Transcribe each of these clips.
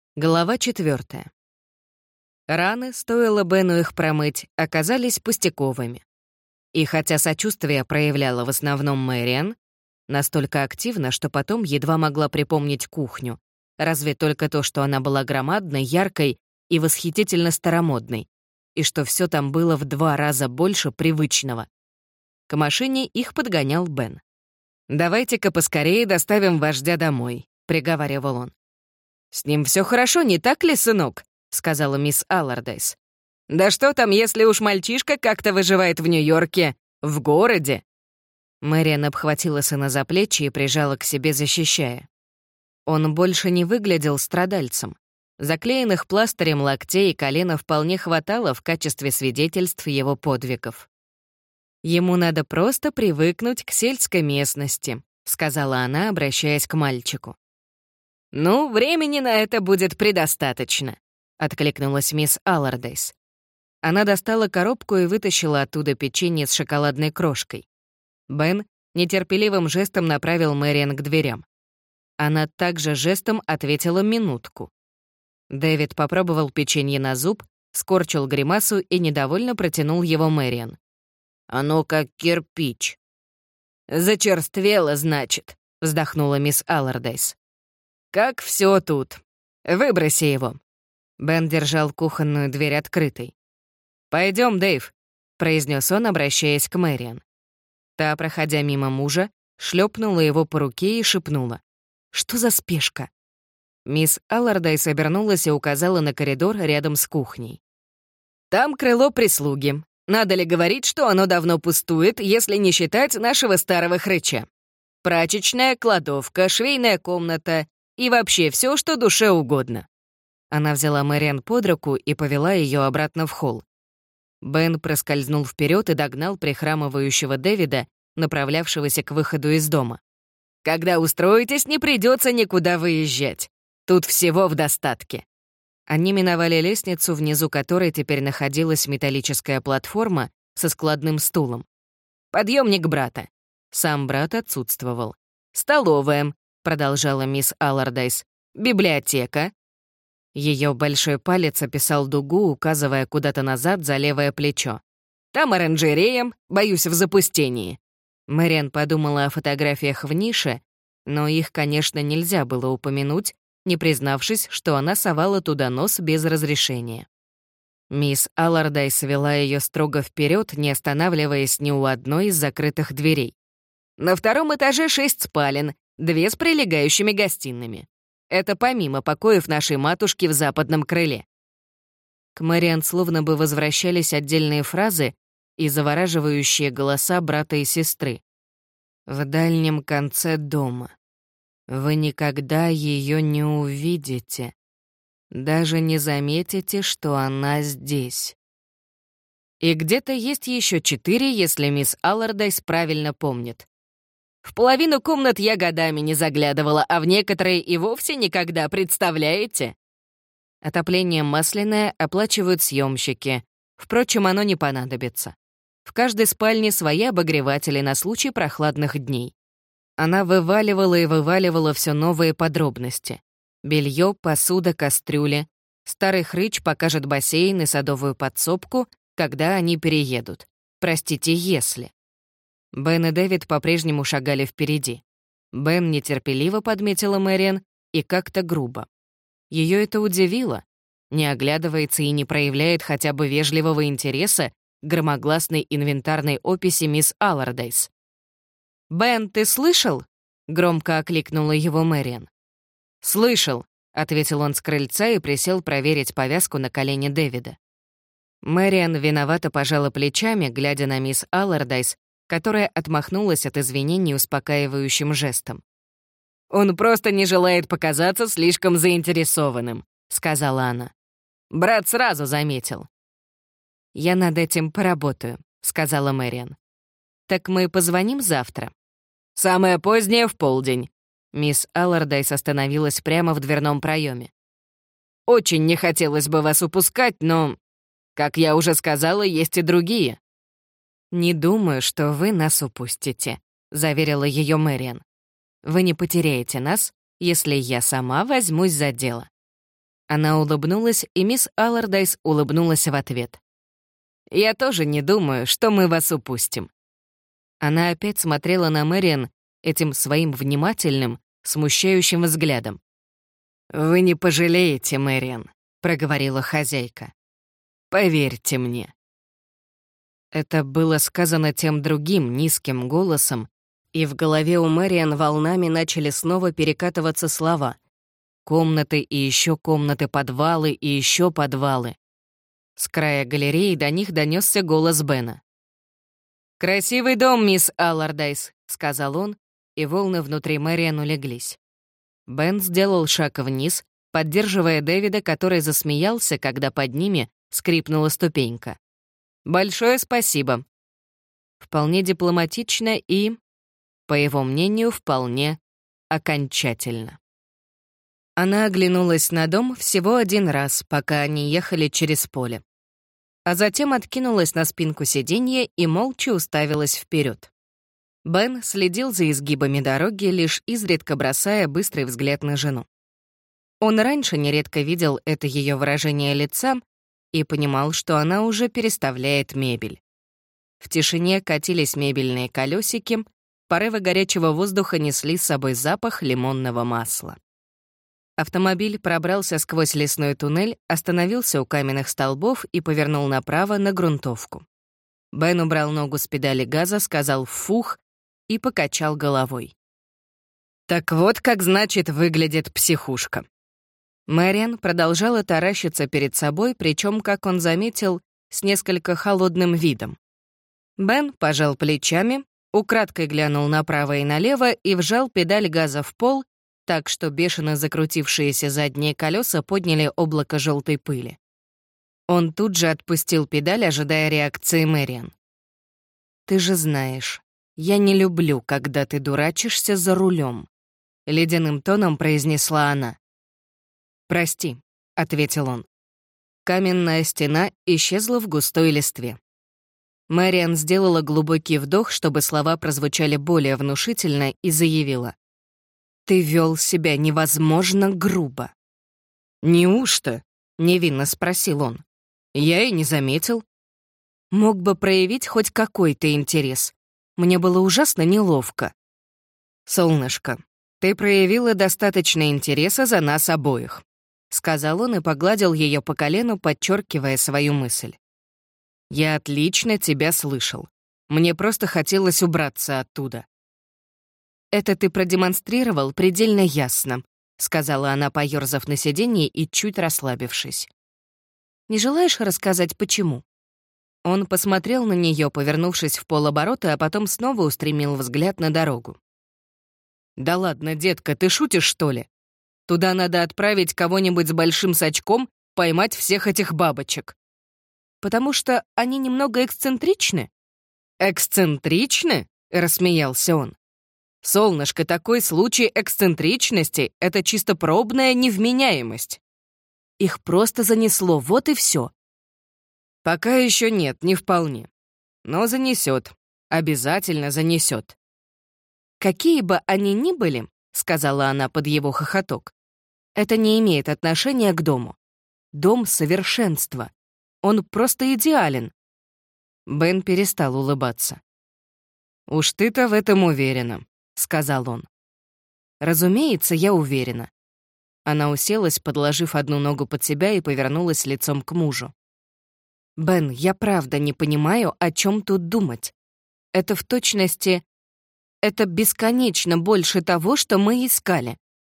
Глава 4. Раны, стоило Бену их промыть, оказались пустяковыми. И хотя сочувствие проявляла в основном Мэриан, настолько активно, что потом едва могла припомнить кухню, разве только то, что она была громадной, яркой и восхитительно старомодной, и что все там было в 2 раза больше привычного. К машине их подгонял Бен. «Давайте-ка поскорее доставим вождя домой», — приговаривал он. «С ним все хорошо, не так ли, сынок?» — сказала мисс Аллардайс. «Да что там, если уж мальчишка как-то выживает в Нью-Йорке, в городе?» Мэриан обхватила сына за плечи и прижала к себе, защищая. Он больше не выглядел страдальцем. Заклеенных пластырем локтей и колена вполне хватало в качестве свидетельств его подвигов. «Ему надо просто привыкнуть к сельской местности», — сказала она, обращаясь к мальчику. «Ну, времени на это будет предостаточно», — откликнулась мисс Аллардайс. Она достала коробку и вытащила оттуда печенье с шоколадной крошкой. Бен нетерпеливым жестом направил Мэриан к дверям. Она также жестом ответила минутку. Дэвид попробовал печенье на зуб, скорчил гримасу и недовольно протянул его Мэриан. «Оно как кирпич». «Зачерствело, значит», — вздохнула мисс Аллардайс. «Как все тут. Выброси его». Бен держал кухонную дверь открытой. «Пойдем, Дэйв», — произнес он, обращаясь к Мэриан. Та, проходя мимо мужа, шлепнула его по руке и шепнула: «Что за спешка?» Мисс Аллардайс обернулась и указала на коридор рядом с кухней. «Там крыло прислуги. Надо ли говорить, что оно давно пустует, если не считать нашего старого хрыча? Прачечная, кладовка, швейная комната и вообще все, что душе угодно». Она взяла Мэриан под руку и повела ее обратно в холл. Бен проскользнул вперед и догнал прихрамывающего Дэвида, направлявшегося к выходу из дома. «Когда устроитесь, не придется никуда выезжать. Тут всего в достатке». Они миновали лестницу, внизу которой теперь находилась металлическая платформа со складным стулом. «Подъемник брата». Сам брат отсутствовал. «Столовая», — продолжала мисс Аллардайс. «Библиотека». Ее большой палец описал дугу, указывая куда-то назад за левое плечо. «Там оранжерея, боюсь, в запустении». Мэриан подумала о фотографиях в нише, но их, конечно, нельзя было упомянуть, не признавшись, что она совала туда нос без разрешения. Мисс Аллардайс вела ее строго вперед, не останавливаясь ни у одной из закрытых дверей. «На 2-м этаже 6 спален, 2 с прилегающими гостиными. Это помимо покоев нашей матушки в западном крыле». К Мэриан словно бы возвращались отдельные фразы и завораживающие голоса брата и сестры. «В дальнем конце дома. Вы никогда ее не увидите. Даже не заметите, что она здесь». И где-то есть еще 4, если мисс Аллардайс правильно помнит. «В половину комнат я годами не заглядывала, а в некоторые и вовсе никогда, представляете?» Отопление масляное оплачивают съемщики. Впрочем, оно не понадобится. В каждой спальне свои обогреватели на случай прохладных дней. Она вываливала и вываливала все новые подробности. Белье, посуда, кастрюли. Старый хрыч покажет бассейн и садовую подсобку, когда они переедут. Простите, если. Бен и Дэвид по-прежнему шагали впереди. Бен нетерпеливо подметила Мэриан и как-то грубо. Ее это удивило. Не оглядывается и не проявляет хотя бы вежливого интереса к громогласной инвентарной описи мисс Аллардайс. «Бен, ты слышал?» — громко окликнула его Мэриан. «Слышал», — ответил он с крыльца и присел проверить повязку на колене Дэвида. Мэриан виновато пожала плечами, глядя на мисс Аллардайс, которая отмахнулась от извинений успокаивающим жестом. «Он просто не желает показаться слишком заинтересованным», — сказала она. Брат сразу заметил. «Я над этим поработаю», — сказала Мэриан. «Так мы позвоним завтра?» «Самое позднее в полдень». Мисс Аллардайс остановилась прямо в дверном проеме. «Очень не хотелось бы вас упускать, но, как я уже сказала, есть и другие». «Не думаю, что вы нас упустите», — заверила ее Мэриан. «Вы не потеряете нас, если я сама возьмусь за дело». Она улыбнулась, и мисс Аллардайс улыбнулась в ответ. «Я тоже не думаю, что мы вас упустим». Она опять смотрела на Мэриан этим своим внимательным, смущающим взглядом. «Вы не пожалеете, Мэриан», — проговорила хозяйка. «Поверьте мне». Это было сказано тем другим, низким голосом, и в голове у Мэриан волнами начали снова перекатываться слова. Комнаты и еще комнаты, подвалы и еще подвалы. С края галереи до них донесся голос Бена. «Красивый дом, мисс Аллардайс», — сказал он, и волны внутри Мэриан улеглись. Бен сделал шаг вниз, поддерживая Дэвида, который засмеялся, когда под ними скрипнула ступенька. «Большое спасибо». Вполне дипломатично и, по его мнению, вполне окончательно. Она оглянулась на дом всего один раз, пока они ехали через поле. А затем откинулась на спинку сиденья и молча уставилась вперед. Бен следил за изгибами дороги, лишь изредка бросая быстрый взгляд на жену. Он раньше нередко видел это ее выражение лица и понимал, что она уже переставляет мебель. В тишине катились мебельные колесики, порывы горячего воздуха несли с собой запах лимонного масла. Автомобиль пробрался сквозь лесной туннель, остановился у каменных столбов и повернул направо на грунтовку. Бен убрал ногу с педали газа, сказал «фух» и покачал головой. «Так вот как, значит, выглядит психушка». Мэриан продолжала таращиться перед собой, причем, как он заметил, с несколько холодным видом. Бен пожал плечами, украдкой глянул направо и налево и вжал педаль газа в пол, так что бешено закрутившиеся задние колеса подняли облако желтой пыли. Он тут же отпустил педаль, ожидая реакции Мэриан. «Ты же знаешь, я не люблю, когда ты дурачишься за рулем», — ледяным тоном произнесла она. «Прости», — ответил он. Каменная стена исчезла в густой листве. Мэриан сделала глубокий вдох, чтобы слова прозвучали более внушительно, и заявила. «Ты вел себя невозможно грубо». «Неужто?» — невинно спросил он. «Я и не заметил». «Мог бы проявить хоть какой-то интерес. Мне было ужасно неловко». «Солнышко, ты проявила достаточно интереса за нас обоих», — сказал он и погладил ее по колену, подчеркивая свою мысль. «Я отлично тебя слышал. Мне просто хотелось убраться оттуда». «Это ты продемонстрировал предельно ясно», — сказала она, поёрзав на сиденье и чуть расслабившись. «Не желаешь рассказать, почему?» Он посмотрел на нее, повернувшись в полоборота, а потом снова устремил взгляд на дорогу. «Да ладно, детка, ты шутишь, что ли? Туда надо отправить кого-нибудь с большим сачком, поймать всех этих бабочек». «Потому что они немного эксцентричны?» «Эксцентричны?» — рассмеялся он. «Солнышко, такой случай эксцентричности — это чисто пробная невменяемость. Их просто занесло, вот и все. Пока еще нет, не вполне. Но занесет. Обязательно занесет. «Какие бы они ни были, — сказала она под его хохоток, — это не имеет отношения к дому. Дом — совершенства. Он просто идеален». Бен перестал улыбаться. «Уж ты-то в этом уверена», — сказал он. «Разумеется, я уверена». Она уселась, подложив одну ногу под себя и повернулась лицом к мужу. «Бен, я правда не понимаю, о чем тут думать. Это в точности... Это бесконечно больше того, что мы искали».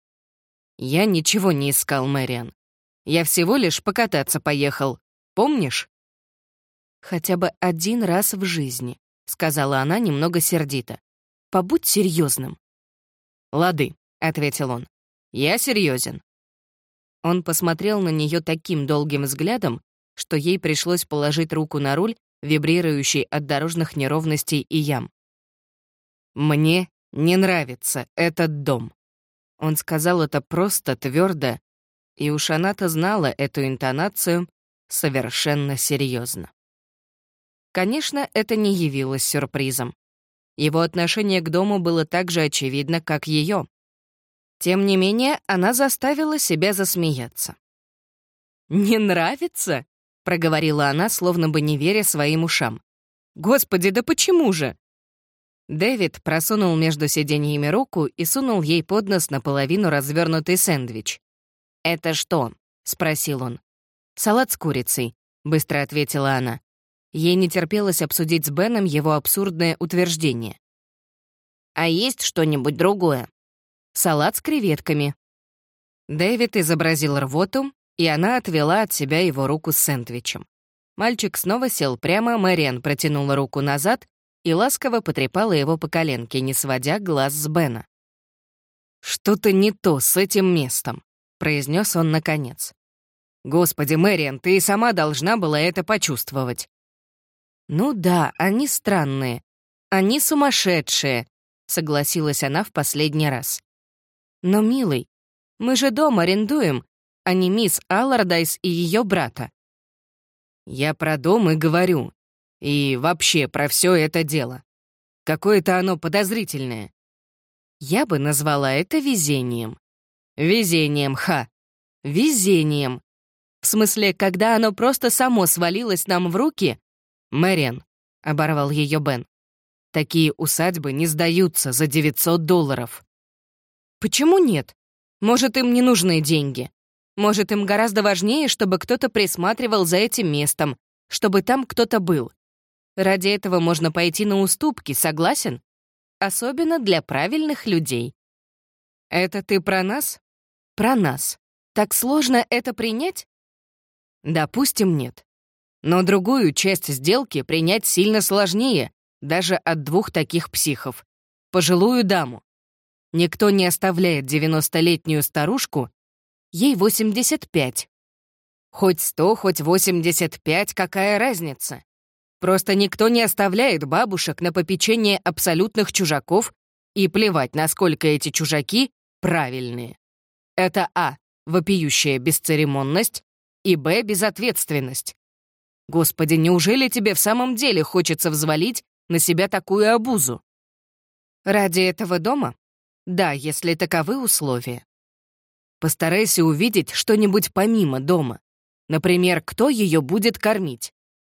«Я ничего не искал, Мэриан. Я всего лишь покататься поехал. Помнишь?» «Хотя бы один раз в жизни», — сказала она немного сердито. «Побудь серьезным». «Лады», — ответил он. «Я серьезен». Он посмотрел на нее таким долгим взглядом, что ей пришлось положить руку на руль, вибрирующий от дорожных неровностей и ям. «Мне не нравится этот дом». Он сказал это просто, твердо, и уж она-то знала эту интонацию совершенно серьезно. Конечно, это не явилось сюрпризом. Его отношение к дому было так же очевидно, как ее. Тем не менее, она заставила себя засмеяться. «Не нравится?» — проговорила она, словно бы не веря своим ушам. «Господи, да почему же?» Дэвид просунул между сиденьями руку и сунул ей под нос наполовину развернутый сэндвич. «Это что?» — спросил он. «Салат с курицей», — быстро ответила она. Ей не терпелось обсудить с Беном его абсурдное утверждение. «А есть что-нибудь другое?» «Салат с креветками». Дэвид изобразил рвоту, и она отвела от себя его руку с сэндвичем. Мальчик снова сел прямо, Мэриан протянула руку назад и ласково потрепала его по коленке, не сводя глаз с Бена. «Что-то не то с этим местом», — произнес он наконец. «Господи, Мэриан, ты и сама должна была это почувствовать». «Ну да, они странные. Они сумасшедшие», — согласилась она в последний раз. «Но, милый, мы же дом арендуем, а не мисс Аллардайс и ее брата». «Я про дом и говорю. И вообще про все это дело. Какое-то оно подозрительное». «Я бы назвала это везением». «Везением, ха! Везением. В смысле, когда оно просто само свалилось нам в руки...» «Мэриан», — оборвал ее Бен, — «такие усадьбы не сдаются за $900». «Почему нет? Может, им не нужны деньги? Может, им гораздо важнее, чтобы кто-то присматривал за этим местом, чтобы там кто-то был. Ради этого можно пойти на уступки, согласен? Особенно для правильных людей». «Это ты про нас?» «Про нас. Так сложно это принять?» «Допустим, нет. Но другую часть сделки принять сильно сложнее, даже от двух таких психов. Пожилую даму. Никто не оставляет 90-летнюю старушку, ей 85. Хоть 100, хоть 85, какая разница? Просто никто не оставляет бабушек на попечение абсолютных чужаков, и плевать, насколько эти чужаки правильные. Это а. Вопиющая бесцеремонность, и б. Безответственность. Господи, неужели тебе в самом деле хочется взвалить на себя такую обузу? Ради этого дома? Да, если таковы условия. Постарайся увидеть что-нибудь помимо дома. Например, кто ее будет кормить?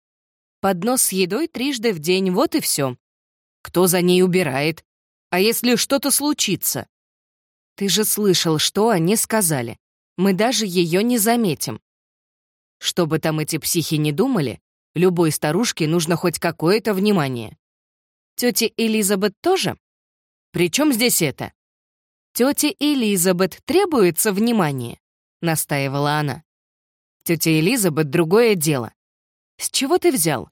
Поднос с едой 3 раза в день, вот и все. Кто за ней убирает? А если что-то случится? Ты же слышал, что они сказали. Мы даже ее не заметим. Что бы там эти психи не думали, любой старушке нужно хоть какое-то внимание. Тете Элизабет тоже? При чем здесь это? Тете Элизабет требуется внимание, настаивала она. Тетя Элизабет — другое дело. С чего ты взял?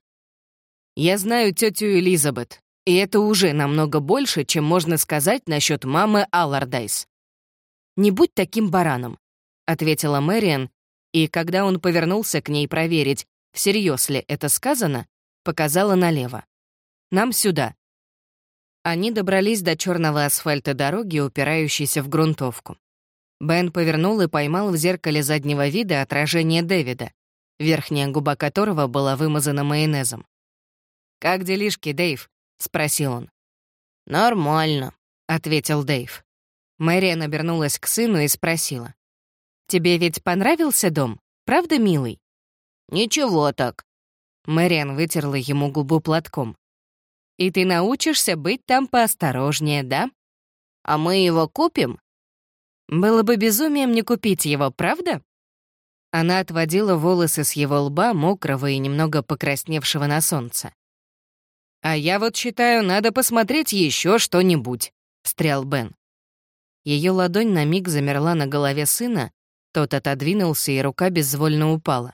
Я знаю тетю Элизабет, и это уже намного больше, чем можно сказать насчет мамы Аллардайс. «Не будь таким бараном», — ответила Мэриан, и, когда он повернулся к ней проверить, всерьез ли это сказано, показала налево. «Нам сюда». Они добрались до черного асфальта дороги, упирающейся в грунтовку. Бен повернул и поймал в зеркале заднего вида отражение Дэвида, верхняя губа которого была вымазана майонезом. «Как делишки, Дэйв?» — спросил он. «Нормально», — ответил Дэйв. Мэриан обернулась к сыну и спросила. «Тебе ведь понравился дом, правда, милый?» «Ничего так». Мэриан вытерла ему губу платком. «И ты научишься быть там поосторожнее, да? А мы его купим?» «Было бы безумием не купить его, правда?» Она отводила волосы с его лба, мокрого и немного покрасневшего на солнце. «А я вот считаю, надо посмотреть еще что-нибудь», — встрял Бен. Ее ладонь на миг замерла на голове сына, тот отодвинулся, и рука безвольно упала.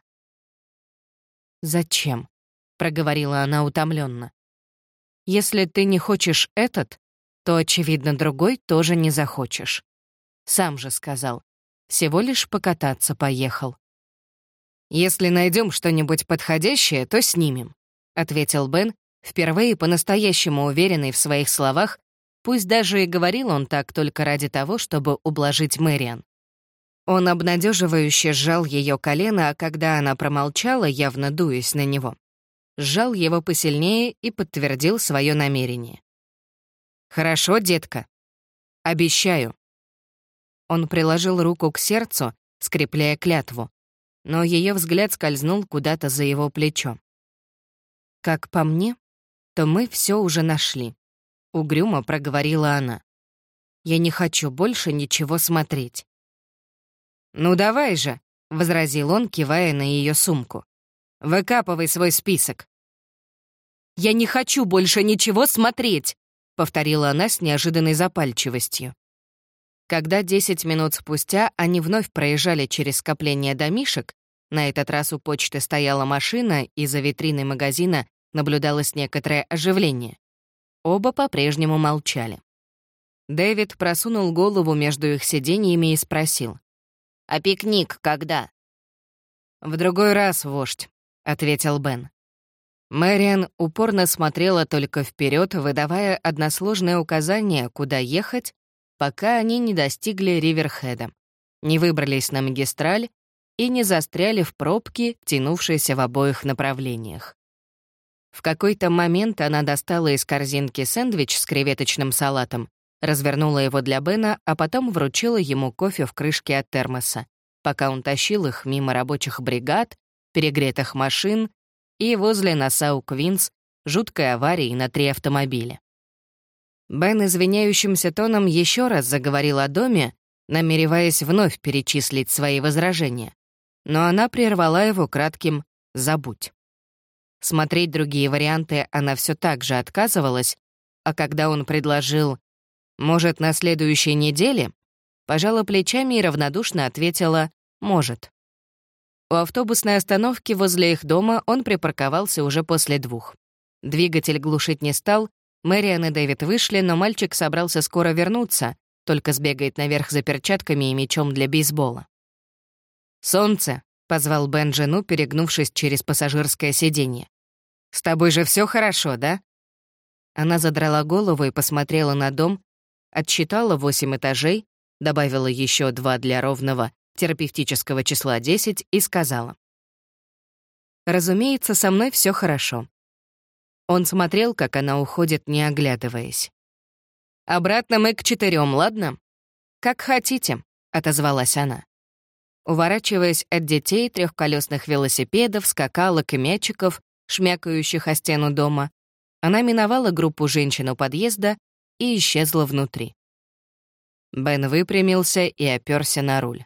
«Зачем?» — проговорила она утомленно. «Если ты не хочешь этот, то, очевидно, другой тоже не захочешь. Сам же сказал, всего лишь покататься поехал». «Если найдем что-нибудь подходящее, то снимем», — ответил Бен, впервые по-настоящему уверенный в своих словах, пусть даже и говорил он так только ради того, чтобы ублажить Мэриан. Он обнадеживающе сжал ее колено, а когда она промолчала, явно дуясь на него, сжал его посильнее и подтвердил свое намерение. «Хорошо, детка. Обещаю». Он приложил руку к сердцу, скрепляя клятву. но ее взгляд скользнул куда-то за его плечо. «Как по мне, то мы все уже нашли», — угрюмо проговорила она. «Я не хочу больше ничего смотреть». «Ну давай же», — возразил он, кивая на ее сумку. «Выкапывай свой список». «Я не хочу больше ничего смотреть», — повторила она с неожиданной запальчивостью. Когда 10 минут спустя они вновь проезжали через скопление домишек, на этот раз у почты стояла машина, и за витриной магазина наблюдалось некоторое оживление. Оба по-прежнему молчали. Дэвид просунул голову между их сиденьями и спросил: «А пикник когда?» «В другой раз, вождь», — ответил Бен. Мэриан упорно смотрела только вперед, выдавая односложное указание, куда ехать, пока они не достигли Риверхеда, не выбрались на магистраль и не застряли в пробке, тянувшейся в обоих направлениях. В какой-то момент она достала из корзинки сэндвич с креветочным салатом, развернула его для Бена, а потом вручила ему кофе в крышке от термоса, пока он тащил их мимо рабочих бригад, перегретых машин и возле Нассау-Квинс жуткой аварии на 3 автомобиля. Бен извиняющимся тоном еще раз заговорил о доме, намереваясь вновь перечислить свои возражения, но она прервала его кратким «забудь». Смотреть другие варианты она все так же отказывалась, а когда он предложил «может, на следующей неделе?», пожала плечами и равнодушно ответила «может». У автобусной остановки возле их дома он припарковался уже после 2. Двигатель глушить не стал, Мэриан и Дэвид вышли, но мальчик собрался скоро вернуться, только сбегает наверх за перчатками и мячом для бейсбола. «Солнце», — позвал Бен жену, перегнувшись через пассажирское сиденье. «С тобой же все хорошо, да?» Она задрала голову и посмотрела на дом, отсчитала 8 этажей, добавила еще 2 для ровного терапевтического числа 10 и сказала: «Разумеется, со мной все хорошо». Он смотрел, как она уходит, не оглядываясь. «Обратно мы к 4, ладно?» «Как хотите», — отозвалась она. Уворачиваясь от детей, трехколесных велосипедов, скакалок и мячиков, шмякающих о стену дома, она миновала группу женщин у подъезда и исчезла внутри. Бен выпрямился и оперся на руль.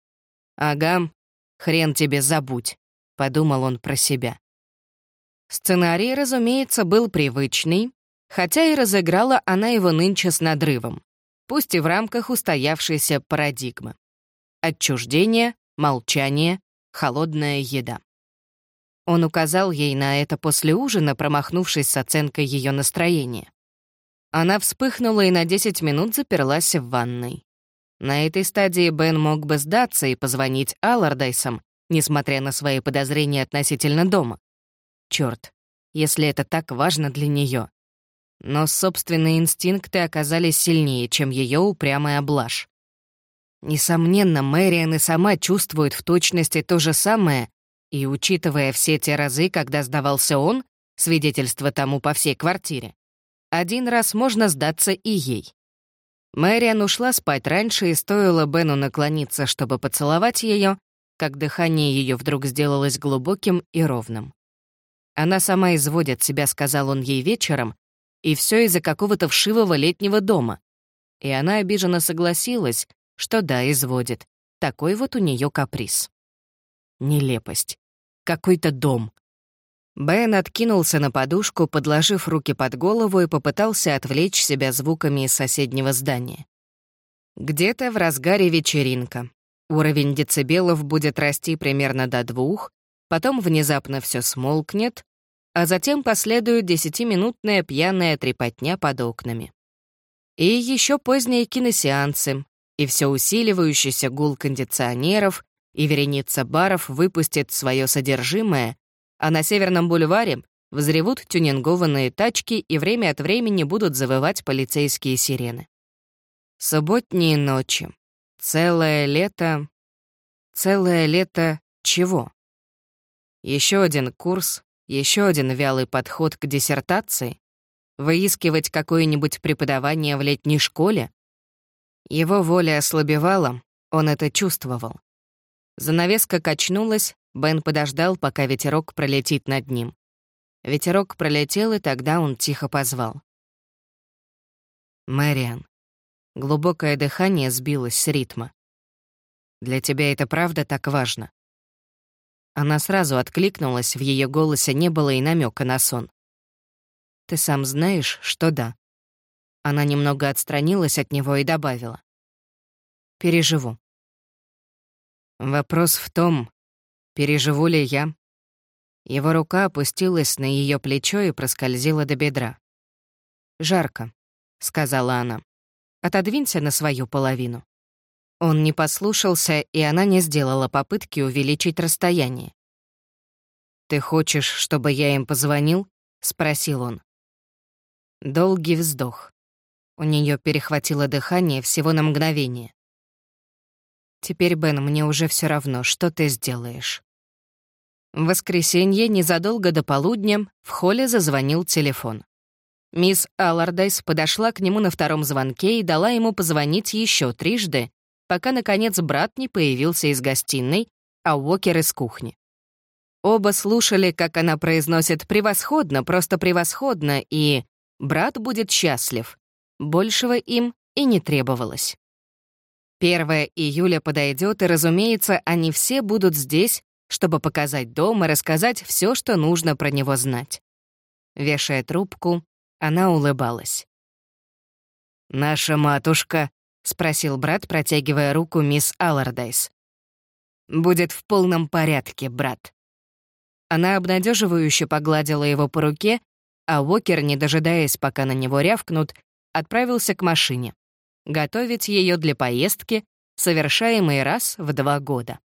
«Ага, хрен тебе забудь», — подумал он про себя. Сценарий, разумеется, был привычный, хотя и разыграла она его нынче с надрывом, пусть и в рамках устоявшейся парадигмы. Отчуждение, молчание, холодная еда. Он указал ей на это после ужина, промахнувшись с оценкой ее настроения. Она вспыхнула и на 10 минут заперлась в ванной. На этой стадии Бен мог бы сдаться и позвонить Аллардайсам, несмотря на свои подозрения относительно дома. Чёрт, если это так важно для неё. Но собственные инстинкты оказались сильнее, чем её упрямая блажь. Несомненно, Мэриан и сама чувствует в точности то же самое, и, учитывая все те разы, когда сдавался он, свидетельство тому по всей квартире, один раз можно сдаться и ей. Мэриан ушла спать раньше, и стоило Бену наклониться, чтобы поцеловать её, как дыхание её вдруг сделалось глубоким и ровным. «Она сама изводит себя», — сказал он ей вечером, «и всё из-за какого-то вшивого летнего дома». И она обиженно согласилась, что да, изводит. Такой вот у неё каприз. Нелепость. Какой-то дом. Бен откинулся на подушку, подложив руки под голову, и попытался отвлечь себя звуками из соседнего здания. Где-то в разгаре вечеринка. Уровень децибелов будет расти примерно до 2, потом внезапно все смолкнет, а затем последует 10-минутная пьяная трепотня под окнами. И еще поздние киносеансы, и все усиливающийся гул кондиционеров, и вереница баров выпустит свое содержимое, а на Северном бульваре взревут тюнингованные тачки и время от времени будут завывать полицейские сирены. Субботние ночи. Целое лето... Целое лето чего? Еще один курс, еще один вялый подход к диссертации? Выискивать какое-нибудь преподавание в летней школе? Его воля ослабевала, он это чувствовал. Занавеска качнулась, Бен подождал, пока ветерок пролетит над ним. Ветерок пролетел, и тогда он тихо позвал. «Мэриан». Глубокое дыхание сбилось с ритма. «Для тебя это правда так важно?» Она сразу откликнулась, в ее голосе не было и намека на сон. «Ты сам знаешь, что да». Она немного отстранилась от него и добавила. «Переживу». Вопрос в том, переживу ли я. Его рука опустилась на ее плечо и проскользила до бедра. «Жарко», — сказала она. «Отодвинься на свою половину». Он не послушался, и она не сделала попытки увеличить расстояние. «Ты хочешь, чтобы я им позвонил?» — спросил он. Долгий вздох. У нее перехватило дыхание всего на мгновение. «Теперь, Бен, мне уже все равно, что ты сделаешь». В воскресенье, незадолго до полудня, в холле зазвонил телефон. Мисс Аллардайс подошла к нему на втором звонке и дала ему позвонить еще трижды, пока, наконец, брат не появился из гостиной, а Уокер из кухни. Оба слушали, как она произносит «превосходно», просто «превосходно», и «брат будет счастлив». Большего им и не требовалось. 1 июля подойдет, и, разумеется, они все будут здесь, чтобы показать дом и рассказать все, что нужно про него знать. Вешая трубку, она улыбалась. «Наша матушка», — спросил брат, протягивая руку мисс Аллардайс. «Будет в полном порядке, брат». Она обнадеживающе погладила его по руке, а Уокер, не дожидаясь, пока на него рявкнут, отправился к машине. Готовить ее для поездки, совершаемой раз в 2 года.